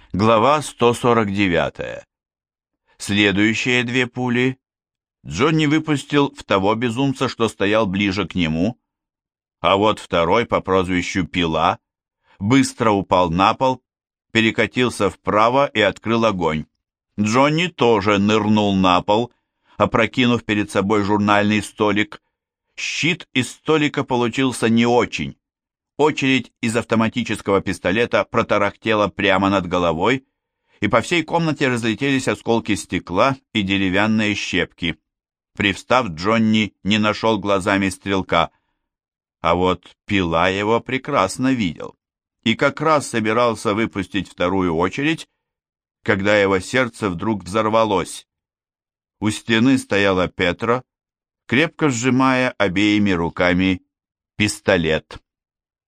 Глава 149. Следующие две пули Джонни выпустил в того безумца, что стоял ближе к нему, а вот второй по прозвищу Пила быстро упал на пол, перекатился вправо и открыл огонь. Джонни тоже нырнул на пол, опрокинув перед собой журнальный столик. Щит из столика получился не очень. Очередь из автоматического пистолета протарахтела прямо над головой, и по всей комнате разлетелись осколки стекла и деревянные щепки. Привстав, Джонни не нашел глазами стрелка, а вот Пила его прекрасно видел и как раз собирался выпустить вторую очередь, когда его сердце вдруг взорвалось. У стены стояла Петра, крепко сжимая обеими руками пистолет.